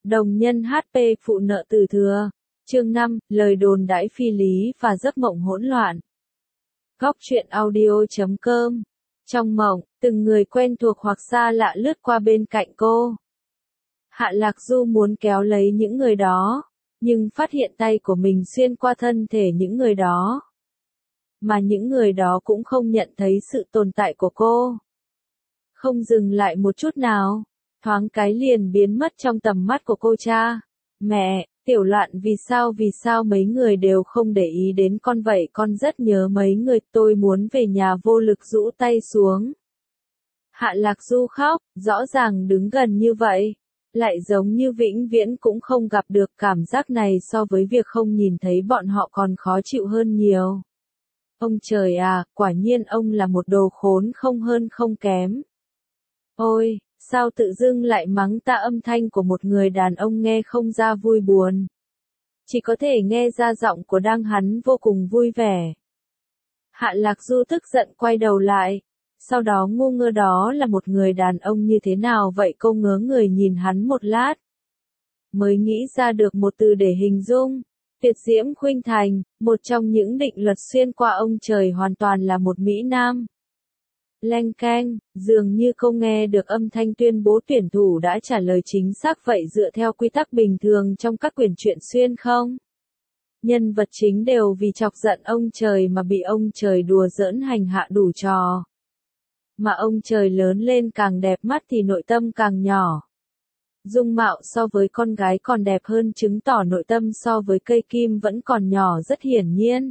Đồng nhân HP phụ nợ từ thừa. Chương 5, lời đồn đãi phi lý và giấc mộng hỗn loạn. Góc truyện audio.com. Trong mộng, từng người quen thuộc hoặc xa lạ lướt qua bên cạnh cô. Hạ Lạc Du muốn kéo lấy những người đó, nhưng phát hiện tay của mình xuyên qua thân thể những người đó. Mà những người đó cũng không nhận thấy sự tồn tại của cô. Không dừng lại một chút nào, thoáng cái liền biến mất trong tầm mắt của cô cha. Mẹ, Tiểu Loạn vì sao mấy người đều không để ý đến con vậy, con rất nhớ mấy người, tôi muốn về nhà. Vô Lực rũ tay xuống. Hạ Lạc Du khóc, rõ ràng đứng gần như vậy, lại giống như vĩnh viễn cũng không gặp được. Cảm giác này so với việc không nhìn thấy bọn họ còn khó chịu hơn nhiều. Ông trời à, quả nhiên ông là một đồ khốn không hơn không kém. Ôi, sao tự dưng lại mắng ta? Âm thanh của một người đàn ông nghe không ra vui buồn. Chỉ có thể nghe ra giọng của hắn vô cùng vui vẻ. Hạ Lạc Du tức giận quay đầu lại. Sau đó ngu ngơ, đó là một người đàn ông như thế nào vậy? Cô ngớ người nhìn hắn một lát. Mới nghĩ ra được một từ để hình dung. Tuyệt diễm khuynh thành, một trong những định luật xuyên qua ông trời hoàn toàn là một Mỹ Nam. Leng keng, dường như cô nghe được âm thanh tuyên bố tuyển thủ đã trả lời chính xác vậy. Dựa theo quy tắc bình thường trong các quyển truyện xuyên không, nhân vật chính đều vì chọc giận ông trời mà bị ông trời đùa giỡn hành hạ đủ trò. Mà ông trời lớn lên càng đẹp mắt thì nội tâm càng nhỏ. Dung mạo so với con gái còn đẹp hơn, chứng tỏ nội tâm so với cây kim vẫn còn nhỏ rất hiển nhiên.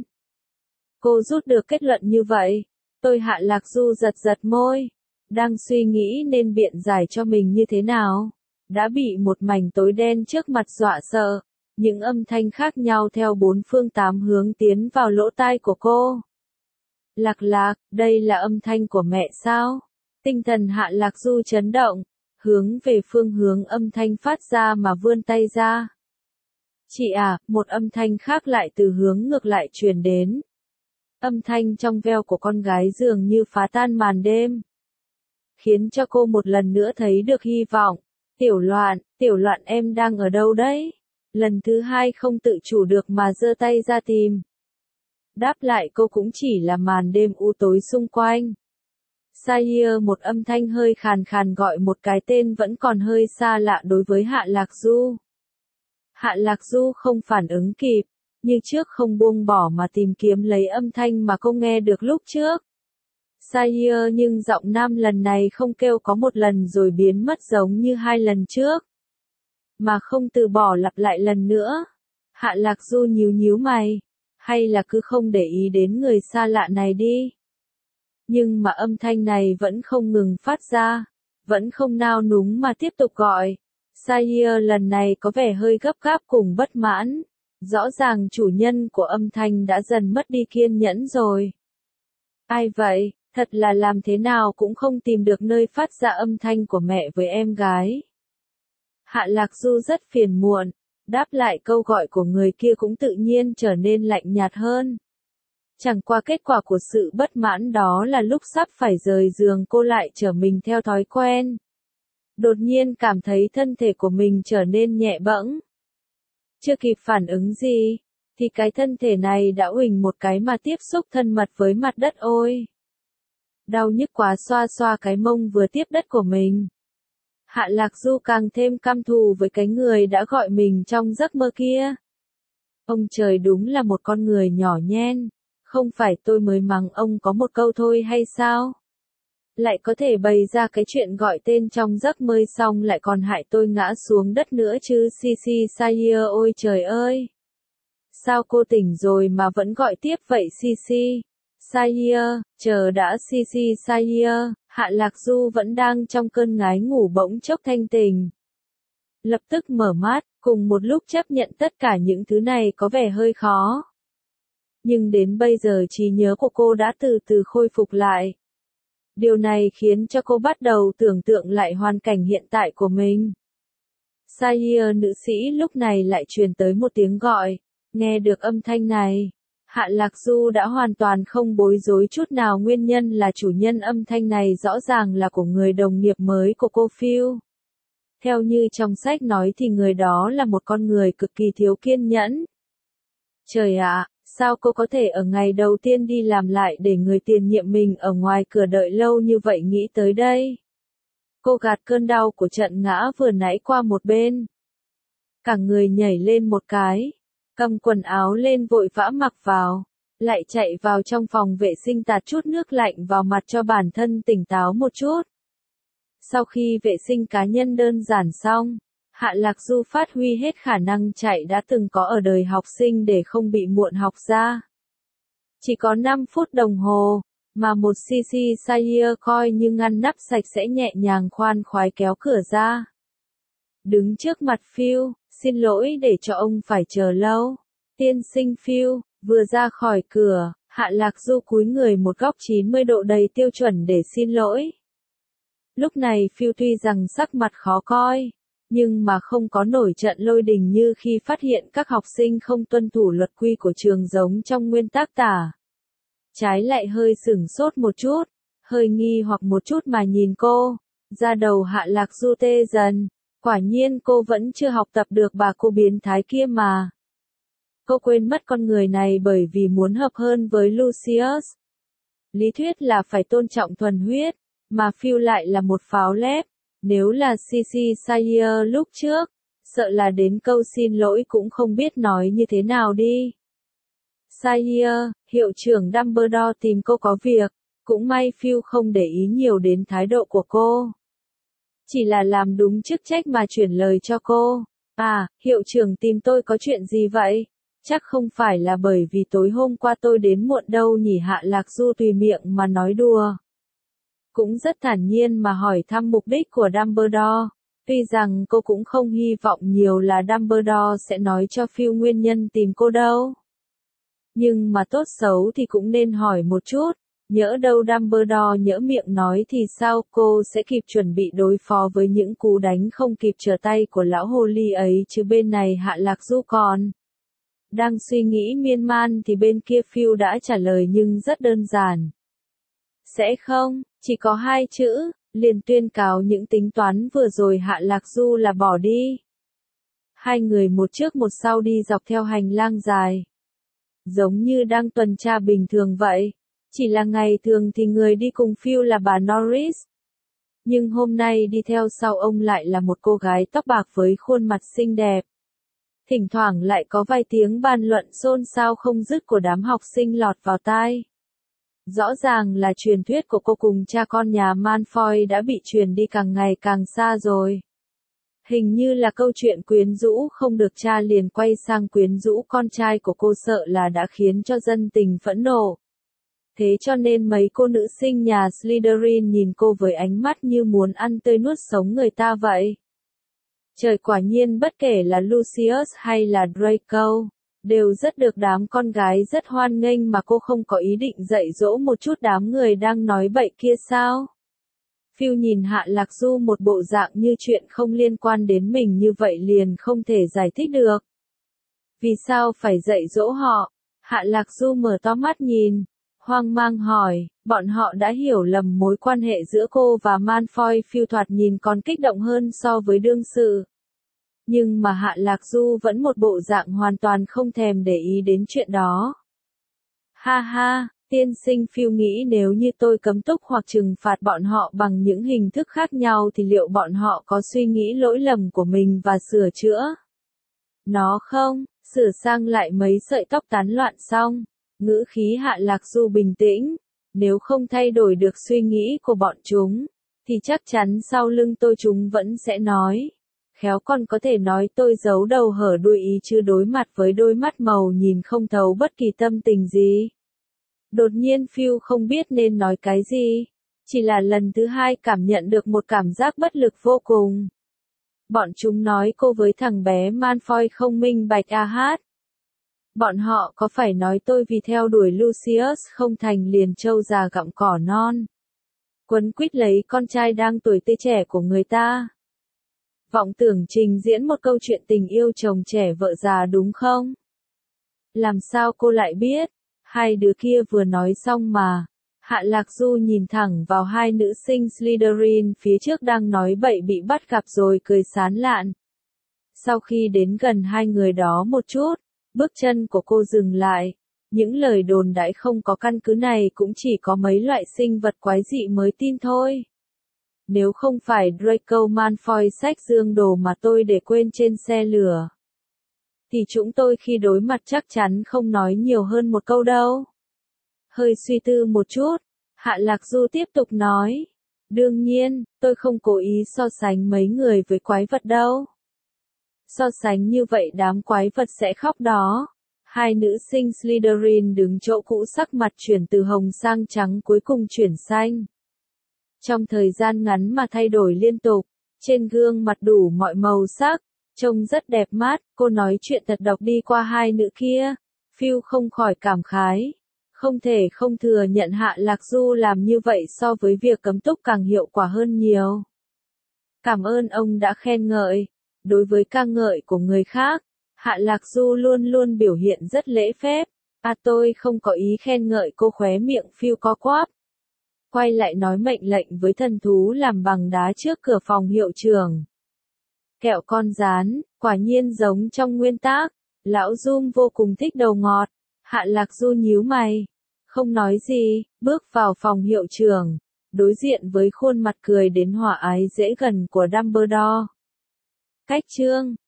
Cô rút được kết luận như vậy. Tôi Hạ Lạc Du giật môi, đang suy nghĩ nên biện giải cho mình như thế nào. Đã bị một mảnh tối đen trước mặt dọa sợ. Những âm thanh khác nhau theo bốn phương tám hướng tiến vào lỗ tai của cô. Lạc Lạc, đây là âm thanh của mẹ sao? Tinh thần Hạ Lạc Du chấn động, hướng về phương hướng âm thanh phát ra mà vươn tay ra. Chị à, một âm thanh khác lại từ hướng ngược lại truyền đến. Âm thanh trong veo của con gái dường như phá tan màn đêm, khiến cho cô một lần nữa thấy được hy vọng. Tiểu Loạn em đang ở đâu đấy? Lần thứ hai không tự chủ được mà giơ tay ra tìm. Đáp lại cô cũng chỉ là màn đêm u tối xung quanh. Sayer, một âm thanh hơi khàn gọi một cái tên vẫn còn hơi xa lạ đối với Hạ Lạc Du. Hạ Lạc Du không phản ứng kịp, như trước không buông bỏ mà tìm kiếm lấy âm thanh mà cô nghe được lúc trước. Sayer, nhưng giọng nam lần này không kêu có một lần rồi biến mất giống như hai lần trước, mà không từ bỏ lặp lại lần nữa. Hạ Lạc Du nhíu mày, hay là cứ không để ý đến người xa lạ này đi. Nhưng mà âm thanh này vẫn không ngừng phát ra, vẫn không nao núng mà tiếp tục gọi. Sayer lần này có vẻ hơi gấp gáp cùng bất mãn. Rõ ràng chủ nhân của âm thanh đã dần mất đi kiên nhẫn rồi. Ai vậy, thật là làm thế nào cũng không tìm được nơi phát ra âm thanh của mẹ với em gái. Hạ Lạc Du rất phiền muộn, đáp lại câu gọi của người kia cũng tự nhiên trở nên lạnh nhạt hơn. Chẳng qua kết quả của sự bất mãn đó là lúc sắp phải rời giường cô lại trở mình theo thói quen. Đột nhiên cảm thấy thân thể của mình trở nên nhẹ bẫng. Chưa kịp phản ứng gì, thì cái thân thể này đã uỳnh một cái mà tiếp xúc thân mật với mặt đất. Ôi! Đau nhức quá, xoa cái mông vừa tiếp đất của mình. Hạ Lạc Du càng thêm căm thù với cái người đã gọi mình trong giấc mơ kia. Ông trời đúng là một con người nhỏ nhen, không phải tôi mới mắng ông có một câu thôi hay sao? Lại có thể bày ra cái chuyện gọi tên trong giấc mơ xong lại còn hại tôi ngã xuống đất nữa chứ. Sayer, ôi trời ơi! Sao cô tỉnh rồi mà vẫn gọi tiếp vậy Sayer, chờ đã Sayer. Hạ Lạc Du vẫn đang trong cơn ngái ngủ bỗng chốc thanh tỉnh. Lập tức mở mắt, cùng một lúc chấp nhận tất cả những thứ này có vẻ hơi khó. Nhưng đến bây giờ trí nhớ của cô đã từ từ khôi phục lại. Điều này khiến cho cô bắt đầu tưởng tượng lại hoàn cảnh hiện tại của mình. Sayer nữ sĩ lúc này lại truyền tới một tiếng gọi. Nghe được âm thanh này, Hạ Lạc Du đã hoàn toàn không bối rối chút nào. Nguyên nhân là chủ nhân âm thanh này rõ ràng là của người đồng nghiệp mới của cô Phil. Theo như trong sách nói thì người đó là một con người cực kỳ thiếu kiên nhẫn. Trời ạ, sao cô có thể ở ngày đầu tiên đi làm lại để người tiền nhiệm mình ở ngoài cửa đợi lâu như vậy nghĩ tới đây? Cô gạt cơn đau của trận ngã vừa nãy qua một bên. Cả người nhảy lên một cái, cầm quần áo lên vội vã mặc vào, lại chạy vào trong phòng vệ sinh tạt chút nước lạnh vào mặt cho bản thân tỉnh táo một chút. Sau khi vệ sinh cá nhân đơn giản xong, Hạ Lạc Du phát huy hết khả năng chạy đã từng có ở đời học sinh để không bị muộn học ra. Chỉ có 5 phút đồng hồ, mà một CC Sayer coi như ngăn nắp sạch sẽ nhẹ nhàng khoan khoái kéo cửa ra. Đứng trước mặt Phil, xin lỗi để cho ông phải chờ lâu. Tiên sinh Phil, vừa ra khỏi cửa, Hạ Lạc Du cúi người một góc 90 độ đầy tiêu chuẩn để xin lỗi. Lúc này Phil tuy rằng sắc mặt khó coi, nhưng mà không có nổi trận lôi đình như khi phát hiện các học sinh không tuân thủ luật quy của trường giống trong nguyên tắc tả. Trái lại hơi sửng sốt một chút, hơi nghi hoặc một chút mà nhìn cô, da đầu Hạ Lạc Du tê dần, quả nhiên cô vẫn chưa học tập được bà cô biến thái kia mà. Cô quên mất con người này bởi vì muốn hợp hơn với Lucius. Lý thuyết là phải tôn trọng thuần huyết, mà Phil lại là một pháo lép. Nếu là CC Sayer lúc trước, sợ là đến câu xin lỗi cũng không biết nói như thế nào đi. Sayer, hiệu trưởng Dumbledore tìm cô có việc, cũng may Phil không để ý nhiều đến thái độ của cô. Chỉ là làm đúng chức trách mà chuyển lời cho cô. À, hiệu trưởng tìm tôi có chuyện gì vậy? Chắc không phải là bởi vì tối hôm qua tôi đến muộn đâu nhỉ. Hạ Lạc Du tùy miệng mà nói đùa. Cũng rất thản nhiên mà hỏi thăm mục đích của Dumbledore. Tuy rằng cô cũng không hy vọng nhiều là Dumbledore sẽ nói cho Phil nguyên nhân tìm cô đâu. Nhưng mà tốt xấu thì cũng nên hỏi một chút. Nhỡ đâu Dumbledore nhỡ miệng nói thì sao, cô sẽ kịp chuẩn bị đối phó với những cú đánh không kịp trở tay của lão hồ ly ấy chứ. Bên này Hạ Lạc Du còn đang suy nghĩ miên man thì bên kia Phil đã trả lời nhưng rất đơn giản. Sẽ không, chỉ có 2 chữ, liền tuyên cáo những tính toán vừa rồi Hạ Lạc Du là bỏ đi. Hai người một trước một sau đi dọc theo hành lang dài. Giống như đang tuần tra bình thường vậy. Chỉ là ngày thường thì người đi cùng Phil là bà Norris. Nhưng hôm nay đi theo sau ông lại là một cô gái tóc bạc với khuôn mặt xinh đẹp. Thỉnh thoảng lại có vài tiếng bàn luận xôn xao không dứt của đám học sinh lọt vào tai. Rõ ràng là truyền thuyết của cô cùng cha con nhà Malfoy đã bị truyền đi càng ngày càng xa rồi. Hình như là câu chuyện quyến rũ không được cha liền quay sang quyến rũ con trai của cô, sợ là đã khiến cho dân tình phẫn nộ. Thế cho nên mấy cô nữ sinh nhà Slytherin nhìn cô với ánh mắt như muốn ăn tươi nuốt sống người ta vậy. Trời, quả nhiên bất kể là Lucius hay là Draco, đều rất được đám con gái rất hoan nghênh, mà cô không có ý định dạy dỗ một chút đám người đang nói bậy kia sao? Phil nhìn Hạ Lạc Du một bộ dạng như chuyện không liên quan đến mình như vậy liền không thể giải thích được. Vì sao phải dạy dỗ họ? Hạ Lạc Du mở to mắt nhìn, hoang mang hỏi, bọn họ đã hiểu lầm mối quan hệ giữa cô và Malfoy. Phil thoạt nhìn còn kích động hơn so với đương sự. Nhưng mà Hạ Lạc Du vẫn một bộ dạng hoàn toàn không thèm để ý đến chuyện đó. Ha ha, tiên sinh Phil nghĩ nếu như tôi cấm túc hoặc trừng phạt bọn họ bằng những hình thức khác nhau thì liệu bọn họ có suy nghĩ lỗi lầm của mình và sửa chữa nó không? Sửa sang lại mấy sợi tóc tán loạn xong, ngữ khí Hạ Lạc Du bình tĩnh. Nếu không thay đổi được suy nghĩ của bọn chúng, thì chắc chắn sau lưng tôi chúng vẫn sẽ nói. Khéo còn có thể nói tôi giấu đầu hở đuôi ý chứ đối mặt với đôi mắt màu nhìn không thấu bất kỳ tâm tình gì. Đột nhiên Phil không biết nên nói cái gì. Chỉ là lần thứ hai cảm nhận được một cảm giác bất lực vô cùng. Bọn chúng nói cô với thằng bé Malfoy không minh bạch à hát. Bọn họ có phải nói tôi vì theo đuổi Lucius không thành liền trâu già gặm cỏ non, quấn quýt lấy con trai đang tuổi tươi trẻ của người ta. Vọng tưởng trình diễn một câu chuyện tình yêu chồng trẻ vợ già đúng không? Làm sao cô lại biết? Hai đứa kia vừa nói xong mà. Hạ Lạc Du nhìn thẳng vào hai nữ sinh Slytherin phía trước đang nói bậy bị bắt gặp rồi cười sán lạn. Sau khi đến gần hai người đó một chút, bước chân của cô dừng lại. Những lời đồn đãi không có căn cứ này cũng chỉ có mấy loại sinh vật quái dị mới tin thôi. Nếu không phải Draco Malfoy xách dương đồ mà tôi để quên trên xe lửa, thì chúng tôi khi đối mặt chắc chắn không nói nhiều hơn một câu đâu. Hơi suy tư một chút, Hạ Lạc Du tiếp tục nói. Đương nhiên, tôi không cố ý so sánh mấy người với quái vật đâu. So sánh như vậy đám quái vật sẽ khóc đó. Hai nữ sinh Slytherin đứng chỗ cũ sắc mặt chuyển từ hồng sang trắng cuối cùng chuyển xanh. Trong thời gian ngắn mà thay đổi liên tục, trên gương mặt đủ mọi màu sắc, trông rất đẹp mắt, cô nói chuyện thật độc đi qua hai nữ kia. Phil không khỏi cảm khái. Không thể không thừa nhận Hạ Lạc Du làm như vậy so với việc cấm túc càng hiệu quả hơn nhiều. Cảm ơn ông đã khen ngợi. Đối với ca ngợi của người khác, Hạ Lạc Du luôn luôn biểu hiện rất lễ phép. Tôi không có ý khen ngợi cô, khóe miệng Phil co quắp. Quay lại nói mệnh lệnh với thần thú làm bằng đá trước cửa phòng hiệu trưởng. Kẹo con rán, quả nhiên giống trong nguyên tác. Lão Zoom vô cùng thích đầu ngọt. Hạ Lạc Du nhíu mày. Không nói gì, bước vào phòng hiệu trưởng. Đối diện với khuôn mặt cười đến hòa ái dễ gần của Dumbledore. Cách chương